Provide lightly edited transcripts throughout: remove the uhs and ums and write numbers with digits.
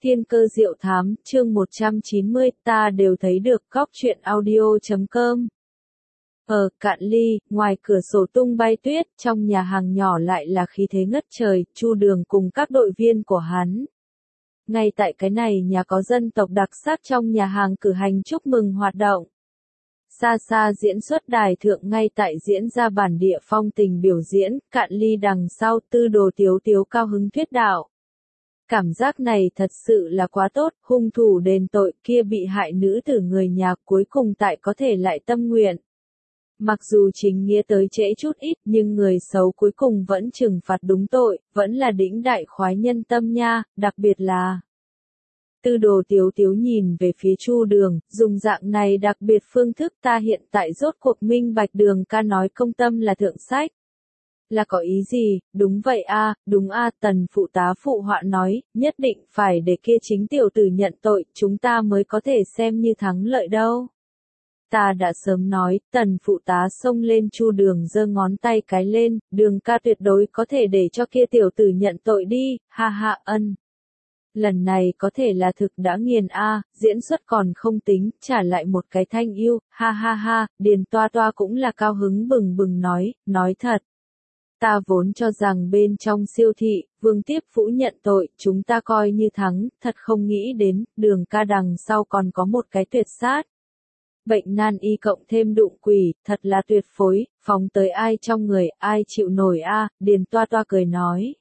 Thiên cơ diệu thám, chương 190, ta đều thấy được. Góc truyện audio.com. Cạn ly, ngoài cửa sổ tung bay tuyết, trong nhà hàng nhỏ lại là khí thế ngất trời, Chu Đường cùng các đội viên của hắn. Ngay tại cái này nhà có dân tộc đặc sắc trong nhà hàng cử hành chúc mừng hoạt động. Xa xa diễn xuất đài thượng ngay tại diễn ra bản địa phong tình biểu diễn, Cạn ly đằng sau Tư Đồ Tiếu Tiếu cao hứng thuyết đạo. Cảm giác này thật sự là quá tốt, hung thủ đền tội kia bị hại nữ tử người nhà cuối cùng tại có thể lại tâm nguyện. Mặc dù chính nghĩa tới trễ chút ít nhưng người xấu cuối cùng vẫn trừng phạt đúng tội, vẫn là đỉnh đại khoái nhân tâm nha, đặc biệt là. Tư Đồ Tiếu Tiếu nhìn về phía Chu Đường, dùng dạng này đặc biệt phương thức ta hiện tại rốt cuộc minh bạch Đường ca nói công tâm là thượng sách. Là có ý gì, đúng vậy a, đúng a, Tần phụ tá phụ họa nói, nhất định phải để kia chính tiểu tử nhận tội, chúng ta mới có thể xem như thắng lợi đâu. Ta đã sớm nói, Tần phụ tá xông lên Chu Đường giơ ngón tay cái lên, Đường ca tuyệt đối có thể để cho kia tiểu tử nhận tội đi, ha ha ân. Lần này có thể là thực đã nghiền a, diễn xuất còn không tính, trả lại một cái thanh yêu, ha ha ha, Điền Toa Toa cũng là cao hứng bừng bừng nói thật. Ta vốn cho rằng bên trong siêu thị, Vương Tiếp Phũ nhận tội, chúng ta coi như thắng, thật không nghĩ đến, Đường ca đằng sau còn có một cái tuyệt sát. Bệnh nan y cộng thêm đụng quỷ, thật là tuyệt phối, phóng tới ai trong người, ai chịu nổi a, Điền Toa Toa cười nói.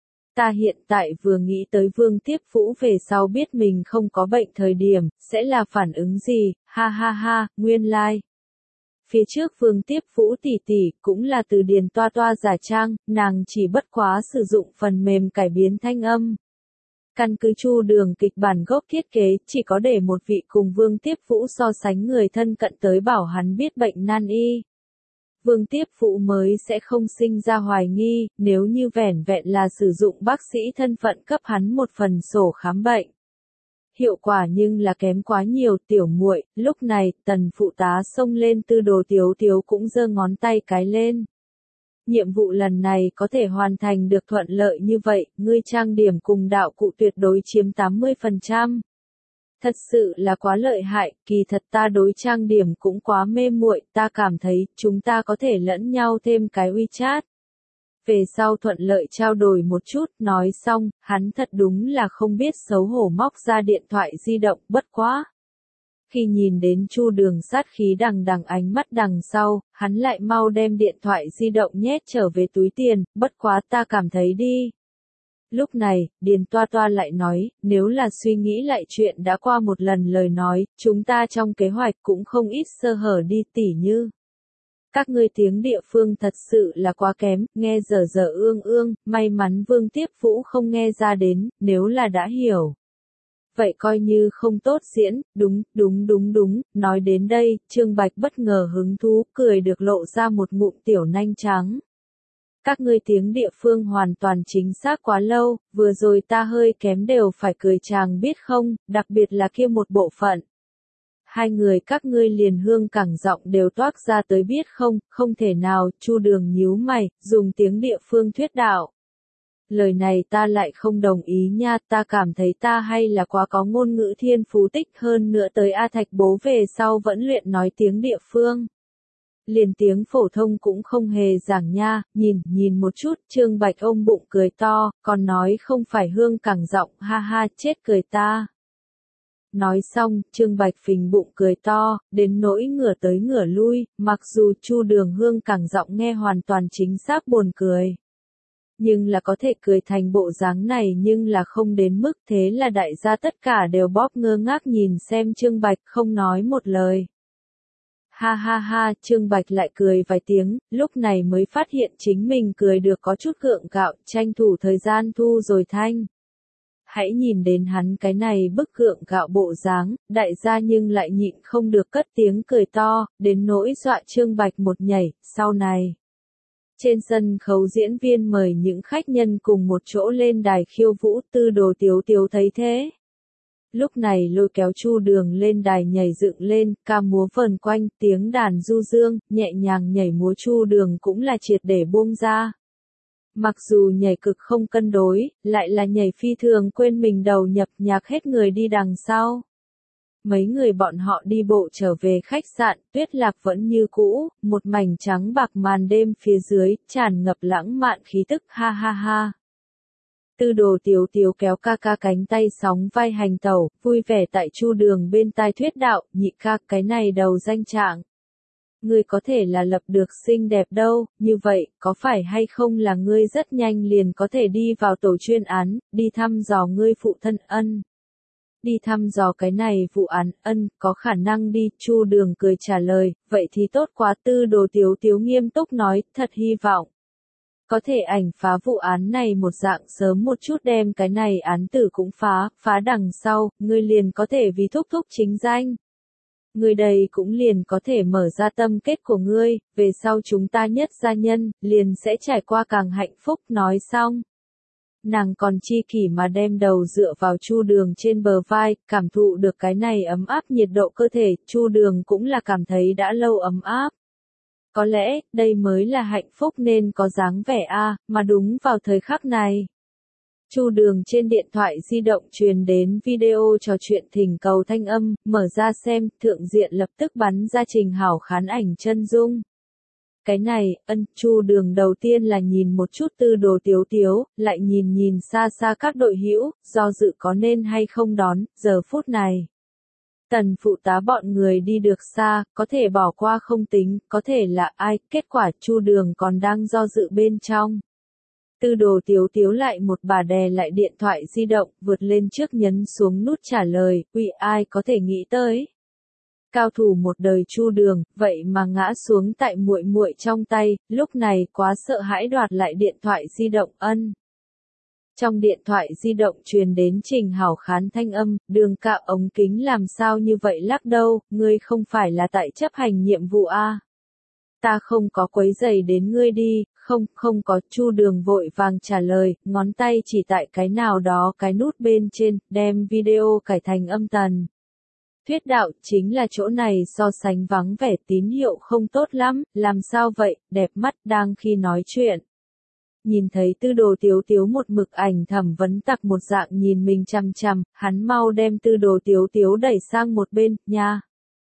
Ta hiện tại vừa nghĩ tới Vương Tiếp Phũ về sau biết mình không có bệnh thời điểm, sẽ là phản ứng gì, ha ha ha, nguyên lai. Phía trước Vương Tiếp Phũ tỷ tỷ cũng là từ Điền Toa Toa giả trang, nàng chỉ bất quá sử dụng phần mềm cải biến thanh âm. Căn cứ Chu Đường kịch bản gốc thiết kế, chỉ có để một vị cùng Vương Tiếp Phũ so sánh người thân cận tới bảo hắn biết bệnh nan y. Vương Tiếp Phũ mới sẽ không sinh ra hoài nghi, nếu như vẻn vẹn là sử dụng bác sĩ thân phận cấp hắn một phần sổ khám bệnh. Hiệu quả nhưng là kém quá nhiều, tiểu muội. Lúc này, Tần phụ tá xông lên Tư Đồ Tiếu Tiếu cũng giơ ngón tay cái lên. Nhiệm vụ lần này có thể hoàn thành được thuận lợi như vậy, ngươi trang điểm cùng đạo cụ tuyệt đối chiếm 80%. Thật sự là quá lợi hại, kỳ thật ta đối trang điểm cũng quá mê muội, ta cảm thấy chúng ta có thể lẫn nhau thêm cái WeChat. Về sau thuận lợi trao đổi một chút, nói xong, hắn thật đúng là không biết xấu hổ móc ra điện thoại di động, bất quá. Khi nhìn đến Chu Đường sát khí đằng đằng ánh mắt đằng sau, hắn lại mau đem điện thoại di động nhét trở về túi tiền, bất quá ta cảm thấy đi. Lúc này, Điền Toa Toa lại nói, nếu là suy nghĩ lại chuyện đã qua một lần lời nói, chúng ta trong kế hoạch cũng không ít sơ hở đi tỉ như. Các ngươi tiếng địa phương thật sự là quá kém, nghe dở dở ương ương, may mắn Vương Tiếp Phũ không nghe ra đến, nếu là đã hiểu. Vậy coi như không tốt diễn, đúng, nói đến đây, Trương Bạch bất ngờ hứng thú, cười được lộ ra một ngụm tiểu nanh trắng. Các ngươi tiếng địa phương hoàn toàn chính xác quá lâu, vừa rồi ta hơi kém đều phải cười chàng biết không, đặc biệt là kia một bộ phận. Hai người các ngươi liền hương cẳng giọng đều toát ra tới biết không, không thể nào, Chu Đường nhíu mày, dùng tiếng địa phương thuyết đạo. Lời này ta lại không đồng ý nha, ta cảm thấy ta hay là quá có ngôn ngữ thiên phú tích hơn nữa tới A Thạch bố về sau vẫn luyện nói tiếng địa phương. Liền tiếng phổ thông cũng không hề giảng nha, nhìn một chút, Trương Bạch ôm bụng cười to, còn nói không phải hương cẳng giọng, ha ha, chết cười ta. Nói xong, Trương Bạch phình bụng cười to, đến nỗi ngửa tới ngửa lui, mặc dù Chu Đường hương cẳng giọng nghe hoàn toàn chính xác buồn cười. Nhưng là có thể cười thành bộ dáng này nhưng là không đến mức thế là đại gia tất cả đều bóp ngơ ngác nhìn xem Trương Bạch không nói một lời. Ha ha ha, Trương Bạch lại cười vài tiếng, lúc này mới phát hiện chính mình cười được có chút gượng gạo, tranh thủ thời gian thu rồi thanh. Hãy nhìn đến hắn cái này bức gượng gạo bộ dáng, đại gia nhưng lại nhịn không được cất tiếng cười to, đến nỗi dọa Trương Bạch một nhảy, sau này. Trên sân khấu diễn viên mời những khách nhân cùng một chỗ lên đài khiêu vũ, Tư Đồ Tiếu Tiếu thấy thế. Lúc này lôi kéo Chu Đường lên đài nhảy dựng lên, ca múa vần quanh, tiếng đàn du dương, nhẹ nhàng nhảy múa Chu Đường cũng là triệt để buông ra. Mặc dù nhảy cực không cân đối, lại là nhảy phi thường quên mình đầu nhập nhạc hết người đi đằng sau. Mấy người bọn họ đi bộ trở về khách sạn, tuyết lạc vẫn như cũ, một mảnh trắng bạc màn đêm phía dưới, tràn ngập lãng mạn khí tức ha ha ha. Tư Đồ Tiếu Tiếu kéo ca ca cánh tay sóng vai hành tẩu, vui vẻ tại chu đường bên tai thuyết đạo, nhị ca cái này đầu danh trạng. Ngươi có thể là lập được xinh đẹp đâu, như vậy, có phải hay không là ngươi rất nhanh liền có thể đi vào tổ chuyên án, đi thăm dò ngươi phụ thân ân. Đi thăm dò cái này vụ án ân, có khả năng đi, chu đường cười trả lời, vậy thì tốt quá. Tư Đồ Tiếu Tiếu nghiêm túc nói, thật hy vọng. Có thể ảnh phá vụ án này một dạng sớm một chút đem cái này án tử cũng phá đằng sau, ngươi liền có thể vì thúc thúc chính danh. Ngươi đây cũng liền có thể mở ra tâm kết của ngươi, về sau chúng ta nhất gia nhân, liền sẽ trải qua càng hạnh phúc nói xong. Nàng còn chi kỷ mà đem đầu dựa vào chu đường trên bờ vai, cảm thụ được cái này ấm áp nhiệt độ cơ thể, chu đường cũng là cảm thấy đã lâu ấm áp. Có lẽ, đây mới là hạnh phúc nên có dáng vẻ mà đúng vào thời khắc này. Chu đường trên điện thoại di động truyền đến video trò chuyện thỉnh cầu thanh âm, mở ra xem, thượng diện lập tức bắn ra Trình Hảo Khán ảnh chân dung. Cái này, chu đường đầu tiên là nhìn một chút Tư Đồ Tiếu Tiếu, lại nhìn xa xa các đội hữu, do dự có nên hay không đón, giờ phút này. Tần phụ tá bọn người đi được xa, có thể bỏ qua không tính, có thể là ai, kết quả chu đường còn đang do dự bên trong. Tư Đồ Tiếu Tiếu lại một bà đè lại điện thoại di động, vượt lên trước nhấn xuống nút trả lời, ai có thể nghĩ tới. Cao thủ một đời chu đường, vậy mà ngã xuống tại muội muội trong tay, lúc này quá sợ hãi đoạt lại điện thoại di động ân. Trong điện thoại di động truyền đến Trình Hảo Khán thanh âm, đường ca ống kính làm sao như vậy lắc đâu, ngươi không phải là tại chấp hành nhiệm vụ Ta không có quấy giày đến ngươi đi, không có, chu đường vội vàng trả lời, ngón tay chỉ tại cái nào đó cái nút bên trên, đem video cải thành âm tần. Thuyết đạo chính là chỗ này so sánh vắng vẻ tín hiệu không tốt lắm, làm sao vậy, đẹp mắt đang khi nói chuyện. Nhìn thấy Tư Đồ Tiếu Tiếu một mực ảnh thẩm vấn tặc một dạng nhìn mình chằm chằm, hắn mau đem Tư Đồ Tiếu Tiếu đẩy sang một bên, nha.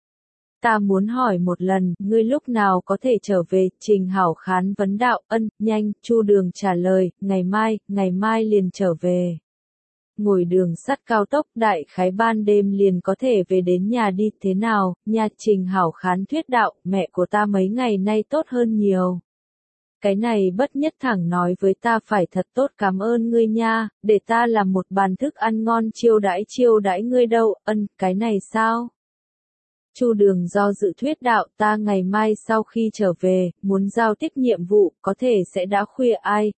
Ta muốn hỏi một lần, ngươi lúc nào có thể trở về, Trình Hảo Khán vấn đạo, nhanh, chu đường trả lời, ngày mai liền trở về. Ngồi đường sắt cao tốc đại khái ban đêm liền có thể về đến nhà đi, thế nào, nha. Trình Hảo Khán thuyết đạo, mẹ của ta mấy ngày nay tốt hơn nhiều. Cái này bất nhất thẳng nói với ta phải thật tốt cảm ơn ngươi nha, để ta làm một bàn thức ăn ngon chiêu đãi ngươi đâu, cái này sao? Chu đường do dự thuyết đạo, ta ngày mai sau khi trở về, muốn giao tiếp nhiệm vụ, có thể sẽ đã khuya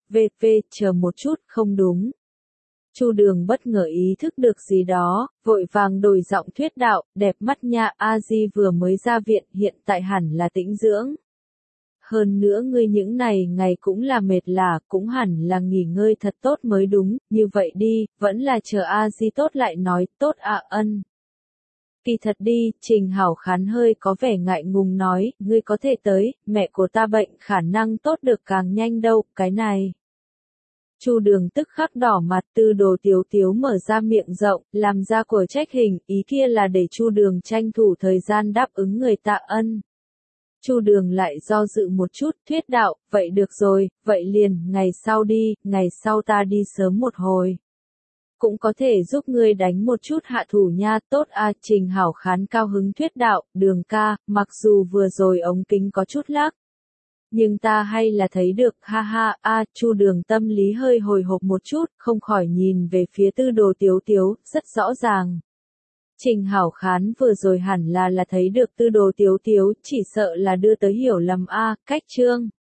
chờ một chút, không đúng. Chu đường bất ngờ ý thức được gì đó, vội vàng đổi giọng thuyết đạo, đẹp mắt nha, A Di vừa mới ra viện, hiện tại hẳn là tĩnh dưỡng. Hơn nữa ngươi những này ngày cũng là mệt lả, cũng hẳn là nghỉ ngơi thật tốt mới đúng, như vậy đi, vẫn là chờ A Di tốt lại nói, tốt ân. Kỳ thật đi, Trình Hảo Khán hơi có vẻ ngại ngùng nói, ngươi có thể tới, mẹ của ta bệnh khả năng tốt được càng nhanh đâu, cái này. Chu đường tức khắc đỏ mặt, Tư Đồ Tiếu Tiếu mở ra miệng rộng, làm ra của trách hình, ý kia là để chu đường tranh thủ thời gian đáp ứng người ta ân. Chu đường lại do dự một chút, thuyết đạo, vậy được rồi, vậy liền, ngày sau đi, ngày sau ta đi sớm một hồi. Cũng có thể giúp ngươi đánh một chút hạ thủ nha, tốt Trình Hảo Khán cao hứng thuyết đạo, đường ca, mặc dù vừa rồi ống kính có chút lắc. Nhưng ta hay là thấy được, ha ha, chu đường tâm lý hơi hồi hộp một chút, không khỏi nhìn về phía Tư Đồ Tiếu Tiếu, rất rõ ràng. Trình Hảo Khán vừa rồi hẳn là thấy được Tư Đồ Tiếu Tiếu, chỉ sợ là đưa tới hiểu lầm cách chương.